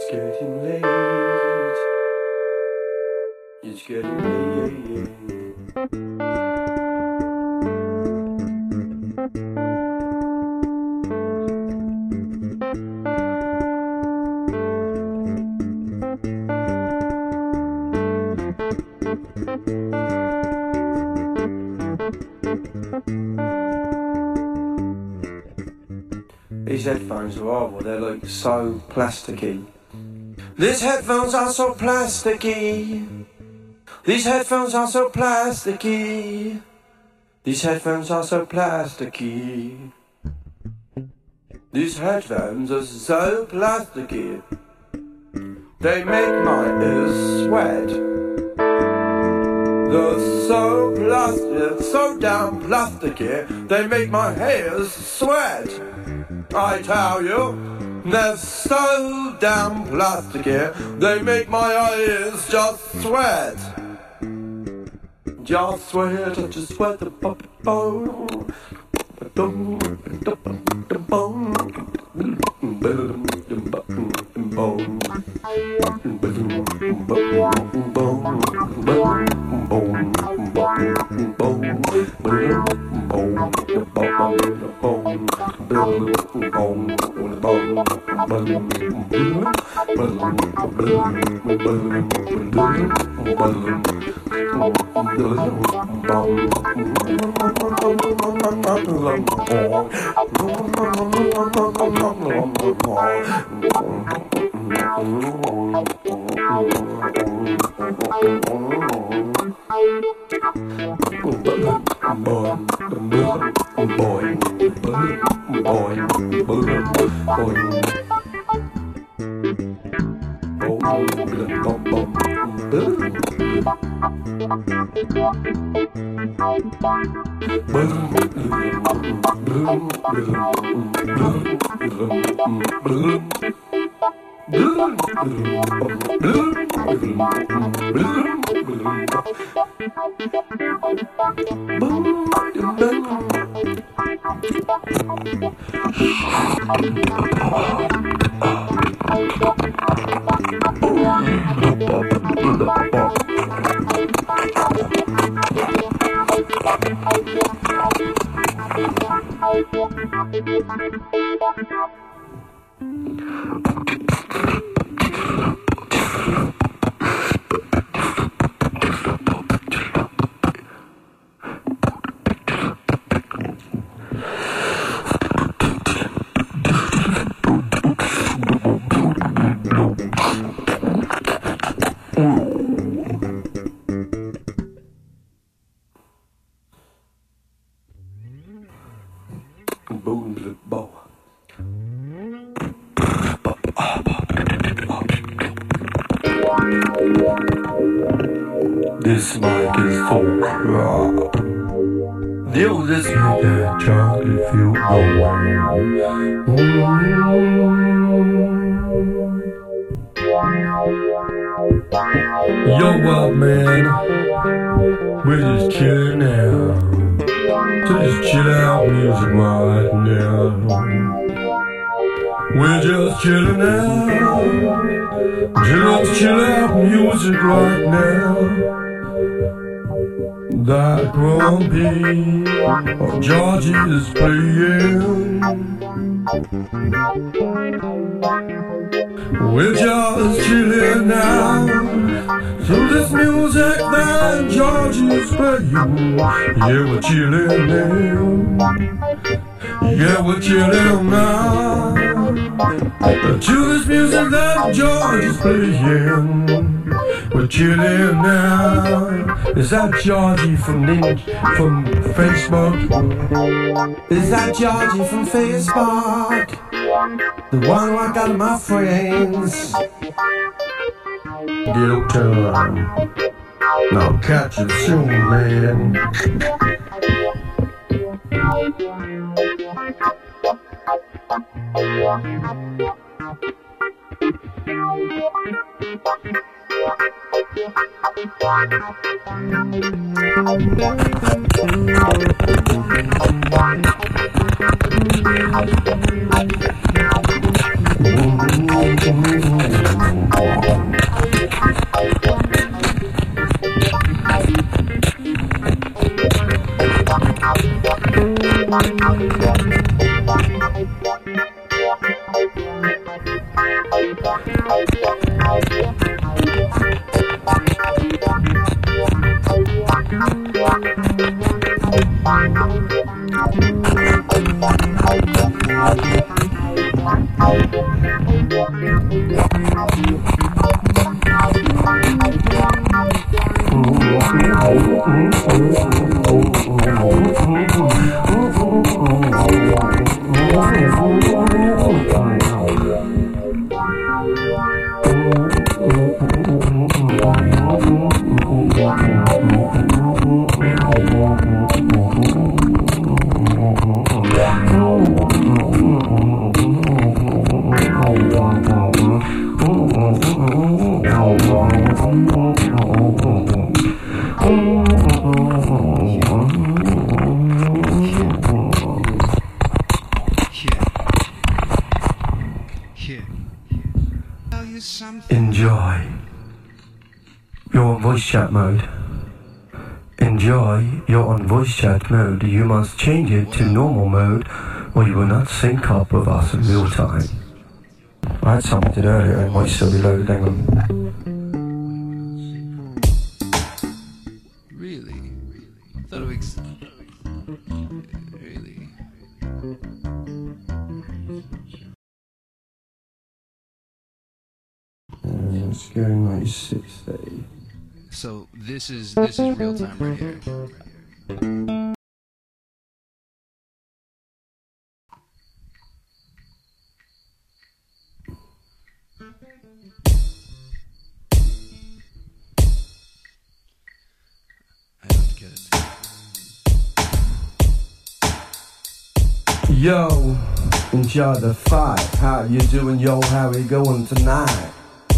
getting late. It's getting late. These headphones are horrible, they're like so plasticky. These headphones are so plasticky. These headphones are so plasticky. These headphones are so plasticky. These headphones are so plasticky. They make my ears sweat. They're so plastic, so damn plasticky. They make my hairs sweat. I tell you, they're so damn plasticky. They make my eyes just sweat. Just sweat, I just sweat the bone. This mic is so crap. The oldest hit that chocolate filled Yo, what man? We're just chilling now. So just chill out music right now. We're just chilling now. Just chill out music right now. That grumpy of Georgie is playing. We're just chilling now. So this music that Georgie is playing. Yeah, we're chilling now. Yeah, we're chilling now. To this music that George is playing. We're chilling now. Is that Georgie from Facebook? Is that Georgie from Facebook? The one who I got my friends. Get up time. Now catch you soon, man. Enjoy. You're on voice chat mode. Enjoy. You're on voice chat mode. You must change it to normal mode or you will not sync up with us in real time. I had something earlier, it might still be loaded, hang on. Really? I thought it was... Really? It's going 96. So this is real time right here. I don't get it. Yo, enjoy the fight. How you doing, yo? How we going tonight?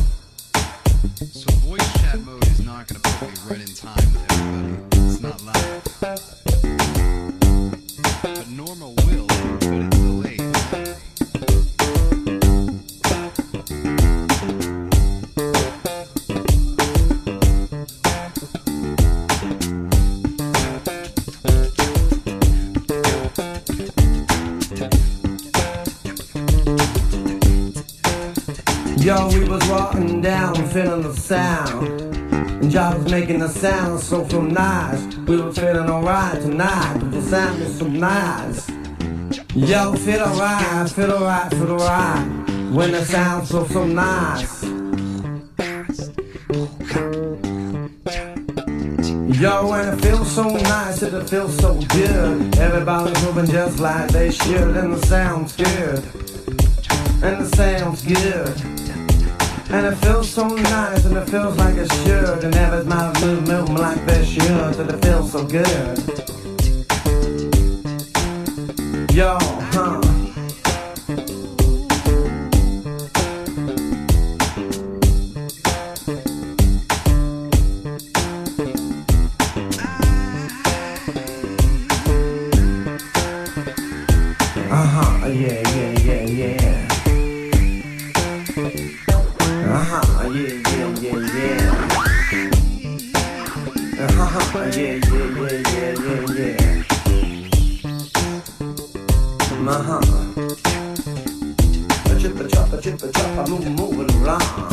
So voice chat mode is not going to put me right in time with everybody. It's not live. But normal will, but it's delayed. Yo, we was walking down, feeling the sound, and Josh was making the sound so from nice. We were feeling alright tonight, but the sound was so nice. Yo, feel alright, feel alright, feel alright, when the sound so nice. Yo, and it feels so nice, it feels so good. Everybody's moving just like they should, and the sound's good. And the sound's good. And it feels so nice, and it feels like it should. And everybody's moving like they should, and it feels so good. Yo, huh? Yeah, yeah, yeah, yeah. Yeah, yeah, yeah, yeah. Yeah, yeah, yeah, yeah, yeah. A chip, I moving around.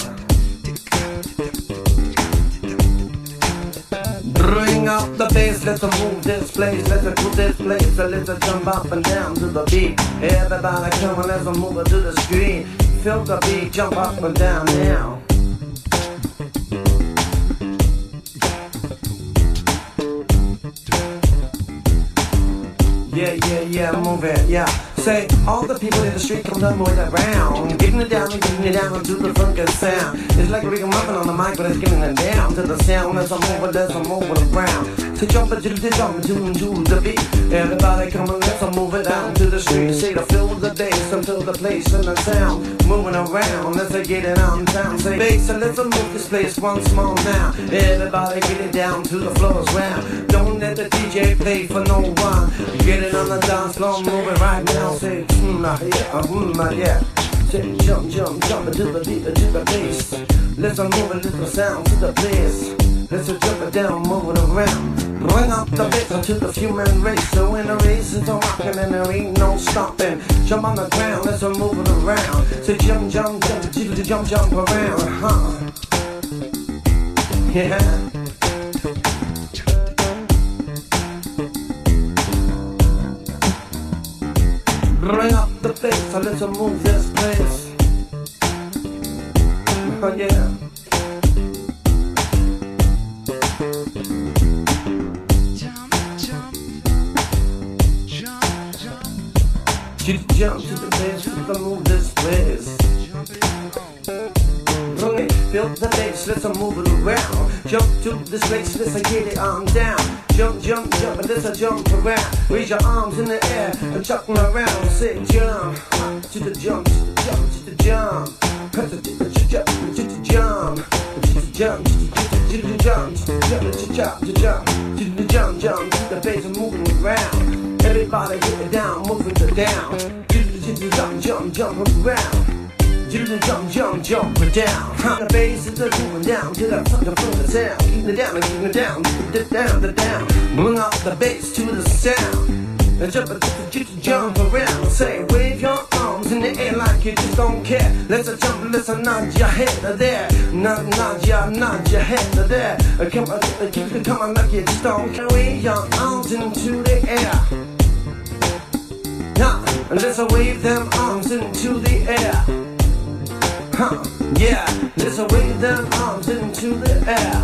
Bring up the bass, let's move this place, let's move this place, let's jump up and down to the beat. Everybody come on, let's move it to the screen. Feel the beat, jump up and down now. Yeah, yeah, yeah, move it, yeah. Say, all the people in the street come to move it around. Getting it down and getting it down to the funky sound. It's like Rick Muffin on the mic, but it's getting it down to the sound. Let's move it around. To jump into the beat. Everybody come and let's move it down to the street. Say, to feel the bass until the place and the sound. Moving around, let's get it on town. Say, bass, and let's move this place once more now. Everybody get it down to the floors round. Don't let the DJ play for no one. Get it on the dance floor, move it right now. Say, yeah, yeah. Say jump, jump, jump to the beat, to the bass. Let's move a little sound to the place. Let's jump it down, move it around. Bring up the bass to the human race. So when the race is rocking and there ain't no stopping. Jump on the ground, let's move it around. Say jump, jump, jump, jump, jump around. Yeah. Bring up the bass, so let's move this place. Oh yeah. Jump, jump, jump, jump. Jump to the bass, let's move this place. Bring it, feel the bass, let's move it around. Jump to this place, let's get it on down. Jump, jump, jump, and let's jump around. Raise your arms in the air and chuck them around. Say jump, to the jump, to the jump, to the jump. To the jump, to the jump, to the jump, to the jump, to the jump, to the jump, jump, to the bass and moving around. Everybody get it down, moving it down. To the jump, jump, jump around. To the jump, jump, jump it down. The bass is moving down to the front of the sound. Keep it down, keep it down, the down. Bring up the bass to the sound. And jump around. Say, wave your arms in the air like you just don't care. Let's jump, let's nod your head there. Nod your head there. Come on, keep it coming like you just don't care. Wave your arms into the air. Let's wave them arms into the air. Yeah, let's wave them arms into the air.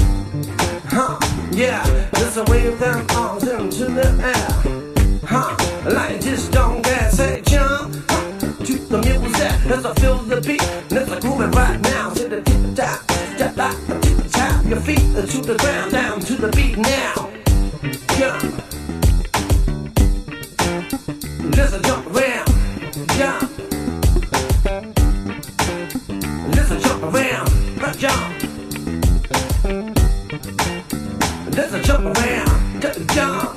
Yeah, let's wave them arms into the air. Like just don't care, say jump to the music. Let's feel the beat, let's groove it right now. To the tip-top, tip-top, your feet to the ground, down to the beat now. Jump. Let's jump around, jump. Let's jump around, jump. Let's jump around, jump.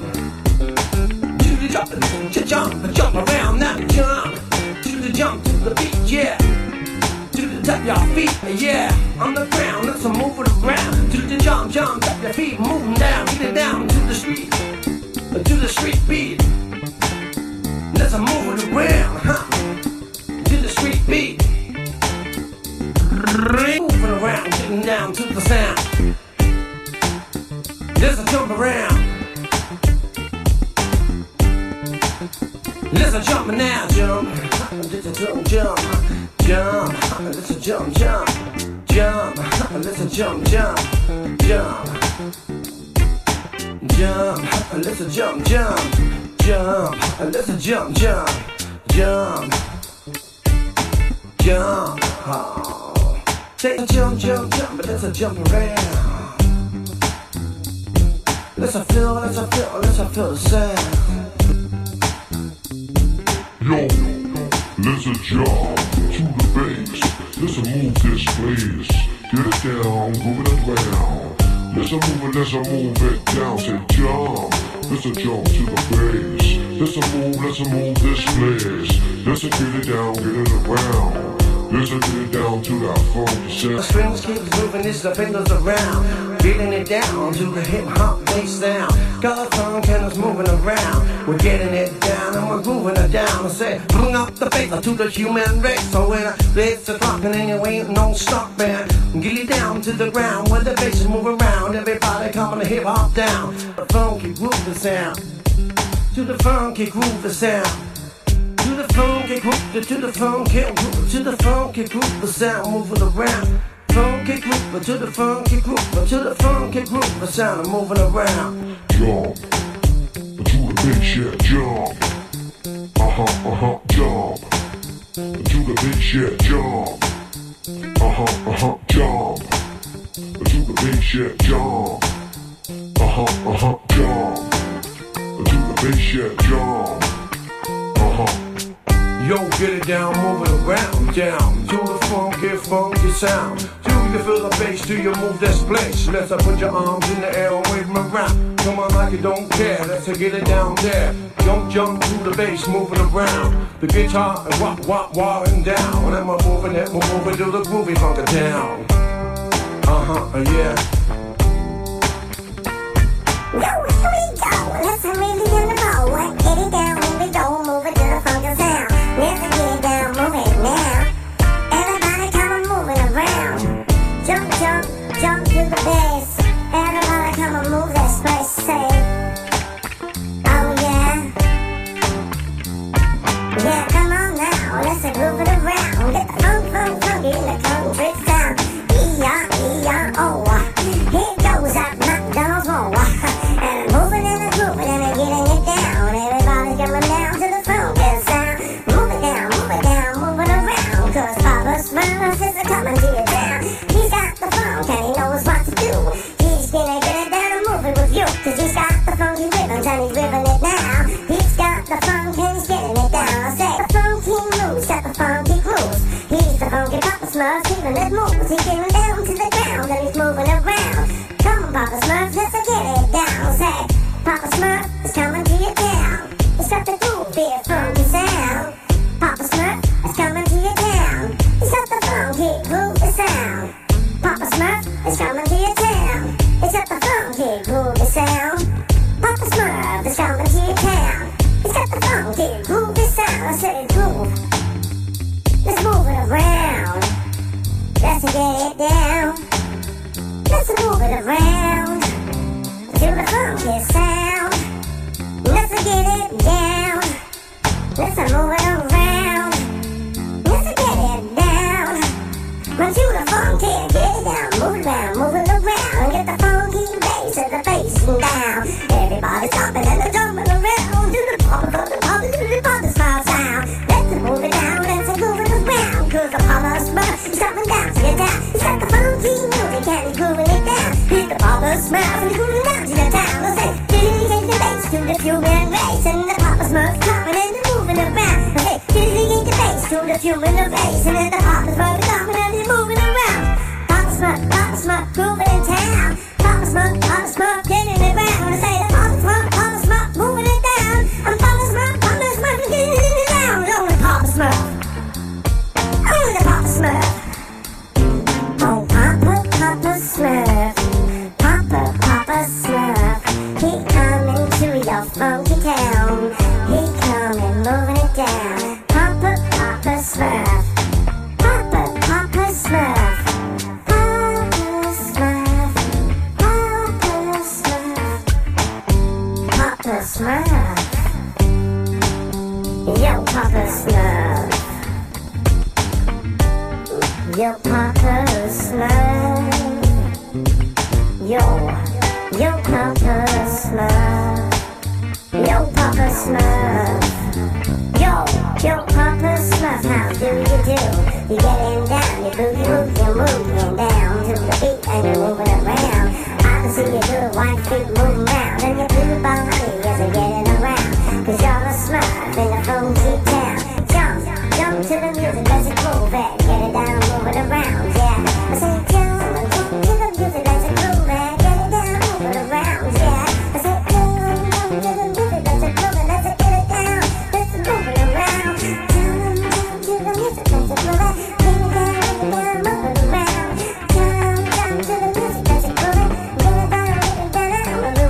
Jump around, now jump. To the jump, to the beat, yeah. To the top of your feet, yeah. On the ground, let's move it around. To the jump, tap your feet, moving down. Get it down to the street beat. Let's move it around, to the street beat. Moving around, getting down to the sound. Let's jump around. Let's jump now, jump. Let's jump, jump. Let's jump, jump. Let's jump, jump. Let's jump, jump. Let's jump. Oh. Say jump, but let's jump around. Let's feel the sound. Yo, let's jump to the bass. Let's move this place. Get it down, move it around. Let's move it down. Say jump. Let's jump to the bass. Let's move this place. Let's get it down, get it around. Let's get it down to that funky sound. The strings keep moving, it's the fingers around. Beating it down to the hip hop bass sound. Got the funk and it's moving around. We're getting it down and we're moving it down. I say, bring up the bass to the human race. So when the bass is rocking and you ain't no stopping. Get it down to the ground where the bass is moving around. Everybody coming to hip hop down. The funky groove the sound. To the funky groove the sound. To the funky groove, to the funky groove, to the funky groove, the sound moving around. Funky groove, to the funky groove, to the funky groove, the sound moving around. Jump to the bass, yeah, jump. Jump to the bass, yeah, jump. Jump to the bass, yeah, jump. Jump to the bass, yeah, jump. Yo, get it down, move it around, down to the funky sound. you feel the bass? Do you move this place? Let's put your arms in the air and wave them around. Come on like you don't care. Let's get it down there. Don't jump to the bass, moving around. The guitar is wah-wah-wahing down. And we're moving to the groovy funk down. Yeah. Yo, here we go. Let's really get the ball. Get it down, here we go. Move it to the funky sound. Let's get it down, move it now. Everybody come on moving around. Jump, jump, jump to the bass. Everybody come on move this place. Say, oh yeah. Yeah, come on now. Let's groove it around. Get the funky in the country sound. E-I-E-I-O. Here goes that McDonald's roll. And moving and grooving and getting it down. Everybody's coming down to the funky sound. Move it down, move it around. Cause Papa Smurf is coming to your town. He's got the funk and he knows what to do. He's gonna get it down and move it with you. Cause he's got the funky rhythms and he's ripping it now. He's got the funk and he's getting it down. I say the funky moves, got the funky grooves. He's the funky Papa Smurf, keeping it moves. He's getting down to the ground and he's moving around. Come on, Papa Smurf, let's get it down. Say, Papa Smurf is coming to your town. He's got the groovy, funky sound. Papa Smurf is coming to your town. He's got the funky, groovy sound. Papa Smurf is coming to your town. He's got the funky, groovy sound. Papa Smurf is coming to your town. He's got the funky, groovy sound. I said groove. Let's move it around. Let's get it down. Let's move it around to the funky sound. Let's get it down. Let's move it around. Let's get it down. Run to the funky, get it down. Move it around. Get the funky bass and the bass down. Everybody stopping and they're jumping around. Do the pop, do the smile sound. Let's move it down, let's move it around. Cause the Papa Smurf is coming down to your town. He's got the funky music and he's grooving it down. He's the Papa Smurf and he's grooving down to your town. Let's say, diddy take the bass to the human race. And the Papa Smurf coming and they're moving around. I say, diddy take the bass to the human race. And then the Papa Smurf coming and they're moving around. Papa Smurf, grooving in town. Papa Smurf, getting it round. I say, the Papa Smurf, moving it down. I'm Papa Smurf, getting it down. Only Papa Smurf. Only the Papa Smurf. Oh, Papa Smurf. Papa Smurf. He coming to your funky town. He coming, moving it down. Papa Smurf. Papa Smurf. Papa Smurf. Yo, Papa Smurf. Yo, Papa Smurf. Yo Papa Smurf. Yo, Papa Smurf. Yo, Papa Smurf, how do you do? You getting down, you boogie, you're moving down to the beat and you're moving around. I can see your good white feet moving round and your blue body as you're getting around. Cause you're a Smurf in the funky town. Jump to the music, let's groove it. Get it down, move it around, yeah. I say jump to the music, let's groove it. Get it down, move it around, yeah. I say jump to the music, let's groove it. Let's get it down, let's move it around. Jump to the music, let's groove it. Get it down, move it around. Jump to the music, let's groove it. Get it down, move it around.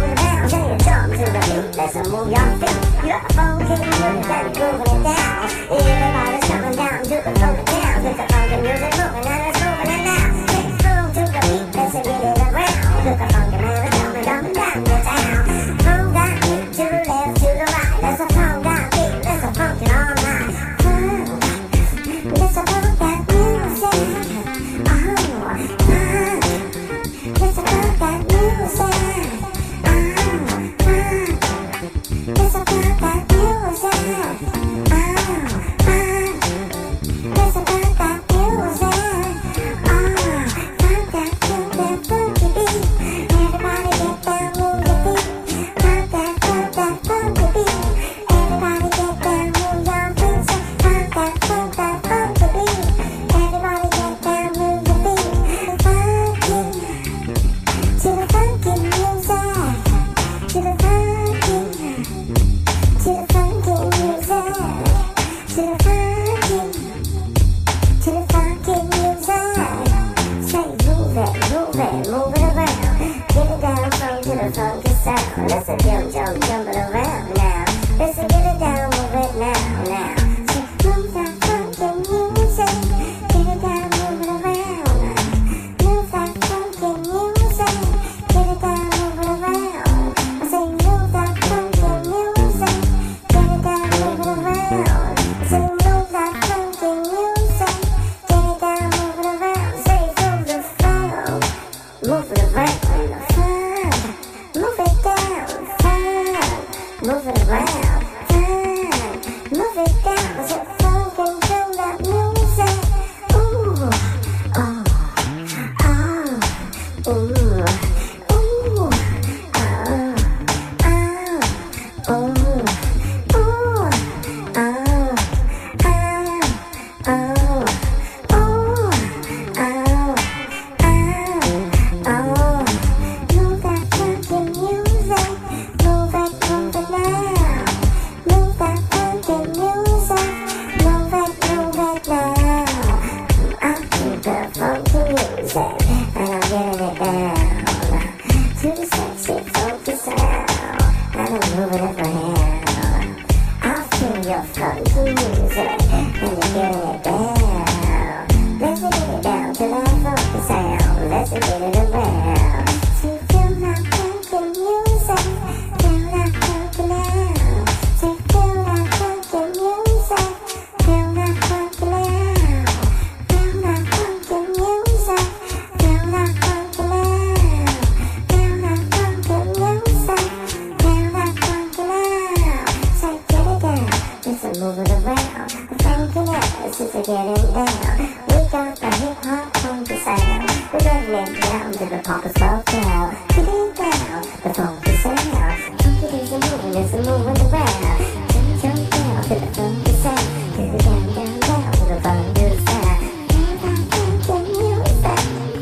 music, and I'm getting it down to the sexy, funky sound, and I'm moving it around. I feel your funky music, and you're getting it down. Let's get it down to that funky sound. Let's get it around. So feel that funky music, feel that funky now. So feel that funky music, feel that funky now. Feel that funky music, feel that funky now. Feel that funky music, feel that funky now. So get it down, just move it around. The funkiness is getting down. We got the hip hop funky sound. We're getting it down to the pop slow down. Get it down, the funky sound. Funky is moving around. Jump down to the funky sound. Get it down, down, down to the funky sound. Feel that funky music.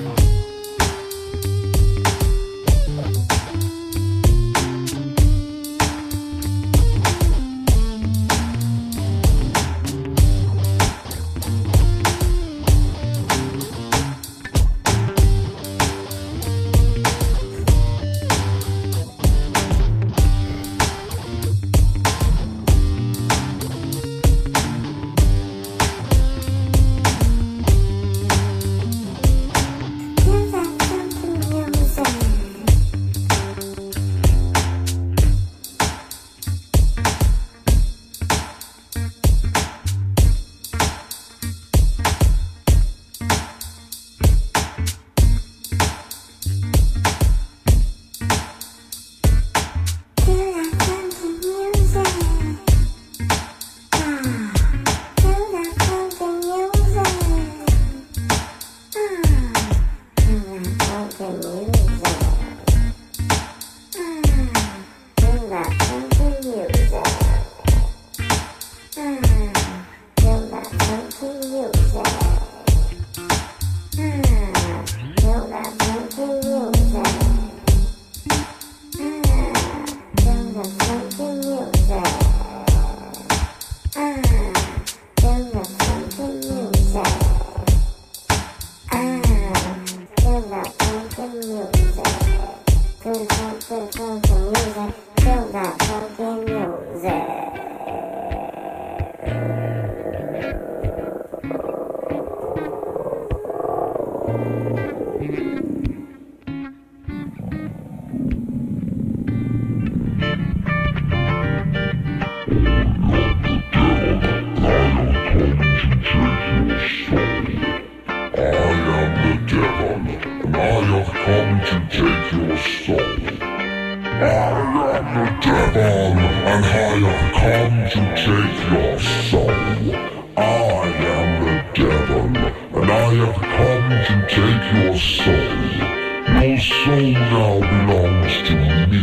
Your soul now belongs to me,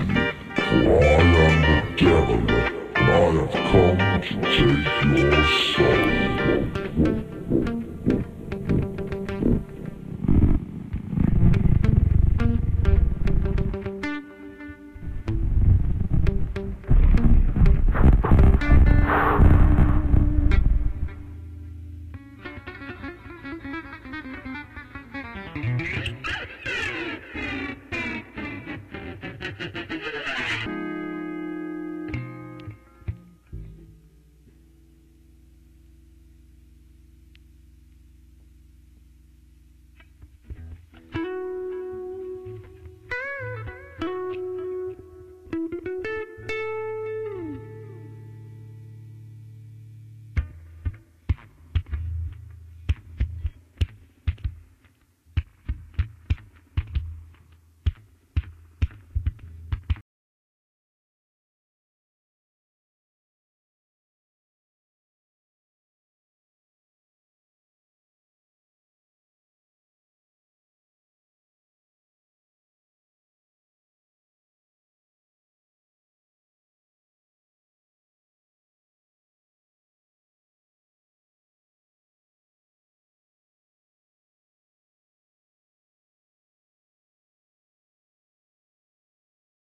for I am the devil, and I have come to take your soul.